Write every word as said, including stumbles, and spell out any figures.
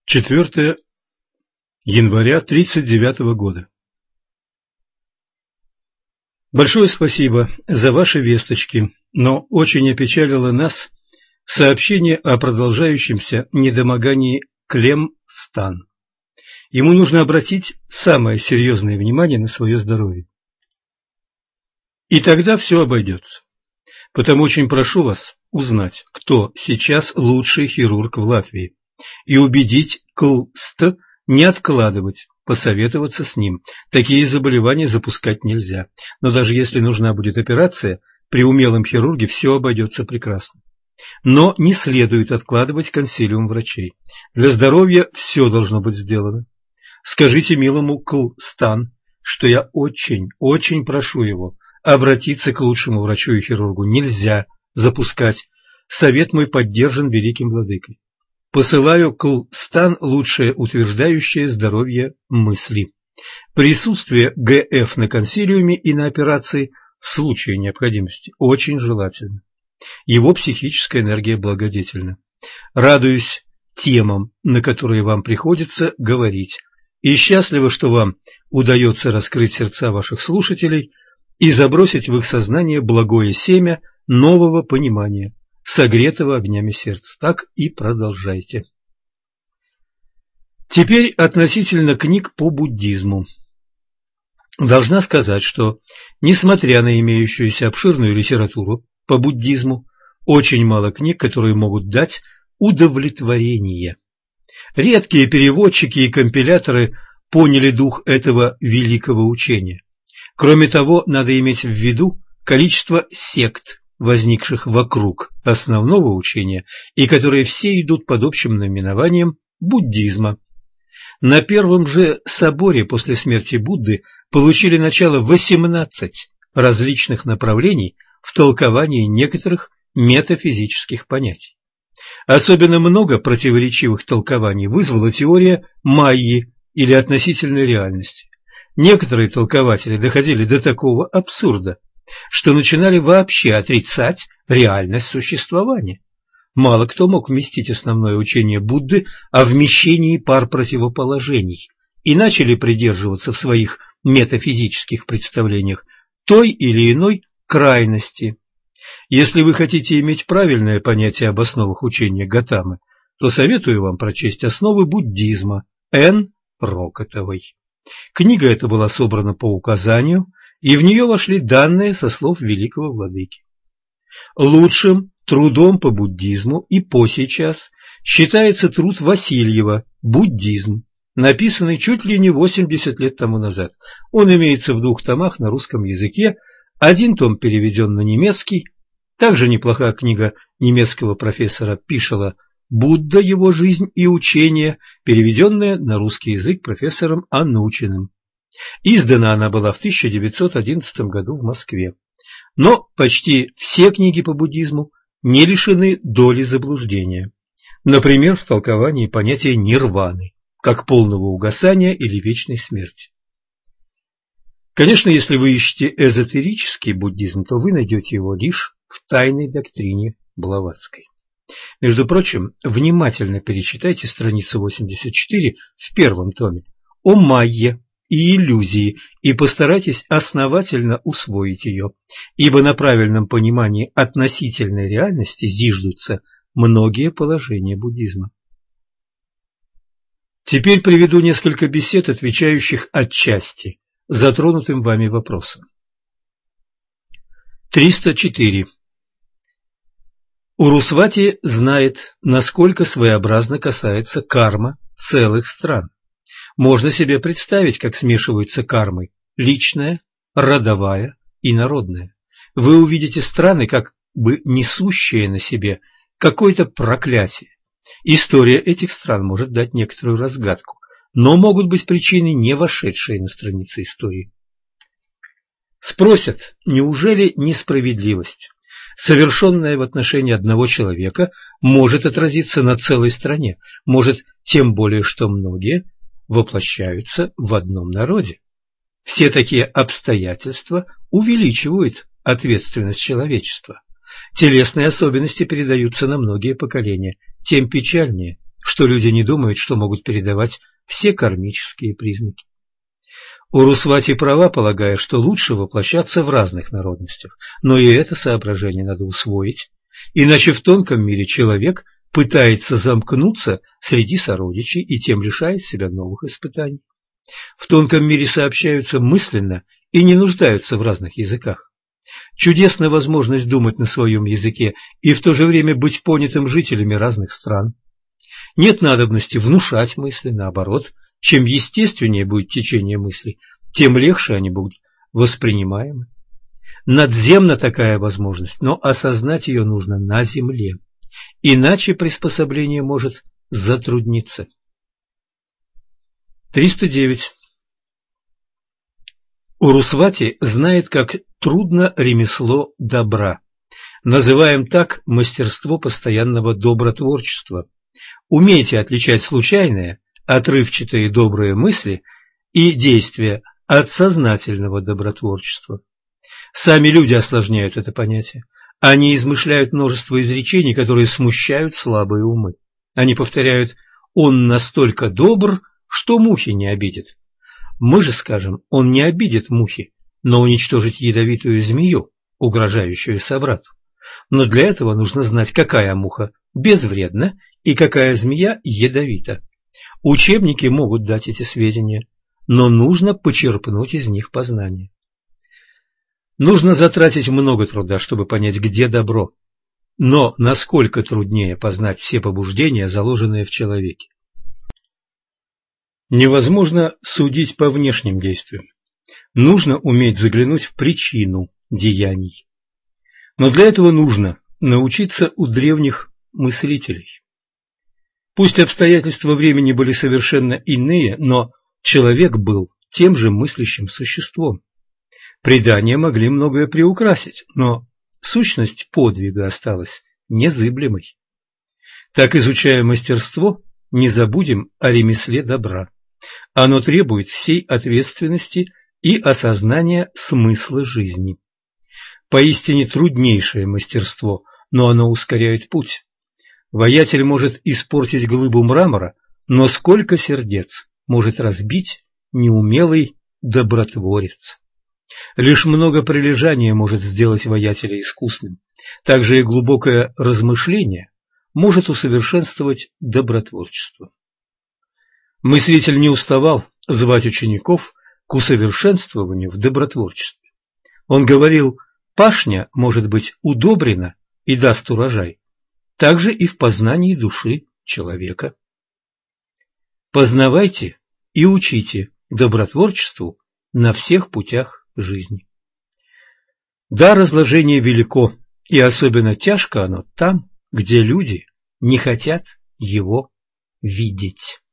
четвёртое января тридцать девятого года. Большое спасибо за ваши весточки, но очень опечалило нас сообщение о продолжающемся недомогании Клем Стан. Ему нужно обратить самое серьезное внимание на свое здоровье. И тогда все обойдется. Потому очень прошу вас узнать, кто сейчас лучший хирург в Латвии, и убедить КЛСТ не откладывать, посоветоваться с ним. Такие заболевания запускать нельзя. Но даже если нужна будет операция, при умелом хирурге все обойдется прекрасно. Но не следует откладывать консилиум врачей. Для здоровья все должно быть сделано. Скажите милому Клстан, что я очень, очень прошу его обратиться к лучшему врачу и хирургу. Нельзя запускать. Совет мой поддержан великим владыкой. Посылаю Клстан лучшее утверждающее здоровье мысли. Присутствие ГФ на консилиуме и на операции в случае необходимости очень желательно. Его психическая энергия благодетельна. Радуюсь темам, на которые вам приходится говорить, и счастливо, что вам удается раскрыть сердца ваших слушателей и забросить в их сознание благое семя нового понимания, согретого огнями сердца. Так и продолжайте. Теперь относительно книг по буддизму. Должна сказать, что, несмотря на имеющуюся обширную литературу по буддизму, очень мало книг, которые могут дать удовлетворение. Редкие переводчики и компиляторы поняли дух этого великого учения. Кроме того, надо иметь в виду количество сект, возникших вокруг основного учения, и которые все идут под общим наименованием буддизма. На первом же соборе после смерти Будды получили начало восемнадцать различных направлений в толковании некоторых метафизических понятий. Особенно много противоречивых толкований вызвала теория майи или относительной реальности. Некоторые толкователи доходили до такого абсурда, что начинали вообще отрицать реальность существования. Мало кто мог вместить основное учение Будды о вмещении пар противоположений и начали придерживаться в своих метафизических представлениях той или иной крайности. Если вы хотите иметь правильное понятие об основах учения Готамы, то советую вам прочесть «Основы буддизма» Н. Рокотовой. Книга эта была собрана по указанию, и в нее вошли данные со слов великого владыки. Лучшим трудом по буддизму и по сейчас считается труд Васильева «Буддизм», написанный чуть ли не восемьдесят лет тому назад. Он имеется в двух томах на русском языке, один том переведен на немецкий. Также неплохая книга немецкого профессора Пишела «Будда, его жизнь и учение», переведенная на русский язык профессором Анучиным. Издана она была в тысяча девятьсот одиннадцатом году в Москве. Но почти все книги по буддизму не лишены доли заблуждения. Например, в толковании понятия нирваны, как полного угасания или вечной смерти. Конечно, если вы ищете эзотерический буддизм, то вы найдете его лишь в тайной доктрине Блаватской. Между прочим, внимательно перечитайте страницу восемьдесят четыре в первом томе о майе и иллюзии и постарайтесь основательно усвоить ее, ибо на правильном понимании относительной реальности зиждутся многие положения буддизма. Теперь приведу несколько бесед, отвечающих отчасти затронутым вами вопросам. триста четыре. Урусвати знает, насколько своеобразно касается карма целых стран. Можно себе представить, как смешиваются кармы личная, родовая и народная. Вы увидите страны, как бы несущие на себе какое-то проклятие. История этих стран может дать некоторую разгадку, но могут быть причины, не вошедшие на страницы истории. Спросят, неужели несправедливость, совершенная в отношении одного человека, может отразиться на целой стране, может, тем более, что многие воплощаются в одном народе. Все такие обстоятельства увеличивают ответственность человечества. Телесные особенности передаются на многие поколения, тем печальнее, что люди не думают, что могут передавать все кармические признаки. Урусвати права, полагая, что лучше воплощаться в разных народностях, но и это соображение надо усвоить, иначе в тонком мире человек пытается замкнуться среди сородичей и тем лишает себя новых испытаний. В тонком мире сообщаются мысленно и не нуждаются в разных языках. Чудесна возможность думать на своем языке и в то же время быть понятым жителями разных стран. Нет надобности внушать мысли, наоборот, чем естественнее будет течение мыслей, тем легче они будут воспринимаемы. Надземна такая возможность, но осознать ее нужно на земле, иначе приспособление может затрудниться. триста девять. Урусвати знает, как трудно ремесло добра. Называем так мастерство постоянного добротворчества. Умейте отличать случайные, отрывчатые добрые мысли и действия от сознательного добротворчества. Сами люди осложняют это понятие. Они измышляют множество изречений, которые смущают слабые умы. Они повторяют: «Он настолько добр, что мухи не обидит». Мы же скажем: «Он не обидит мухи, но уничтожит ядовитую змею, угрожающую собрату». Но для этого нужно знать, какая муха безвредна и какая змея ядовита. Учебники могут дать эти сведения, но нужно почерпнуть из них познание. Нужно затратить много труда, чтобы понять, где добро. Но насколько труднее познать все побуждения, заложенные в человеке. Невозможно судить по внешним действиям. Нужно уметь заглянуть в причину деяний. Но для этого нужно научиться у древних мыслителей. Пусть обстоятельства времени были совершенно иные, но человек был тем же мыслящим существом. Предания могли многое приукрасить, но сущность подвига осталась незыблемой. Так, изучая мастерство, не забудем о ремесле добра. Оно требует всей ответственности и осознания смысла жизни. Поистине труднейшее мастерство, но оно ускоряет путь. Воятель может испортить глыбу мрамора, но сколько сердец может разбить неумелый добротворец? Лишь много прилежания может сделать воятеля искусным. Также и глубокое размышление может усовершенствовать добротворчество. Мыслитель не уставал звать учеников к усовершенствованию в добротворчестве. Он говорил: пашня может быть удобрена и даст урожай, также и в познании души человека. Познавайте и учите добротворчеству на всех путях жизни. Да, разложение велико, и особенно тяжко оно там, где люди не хотят его видеть.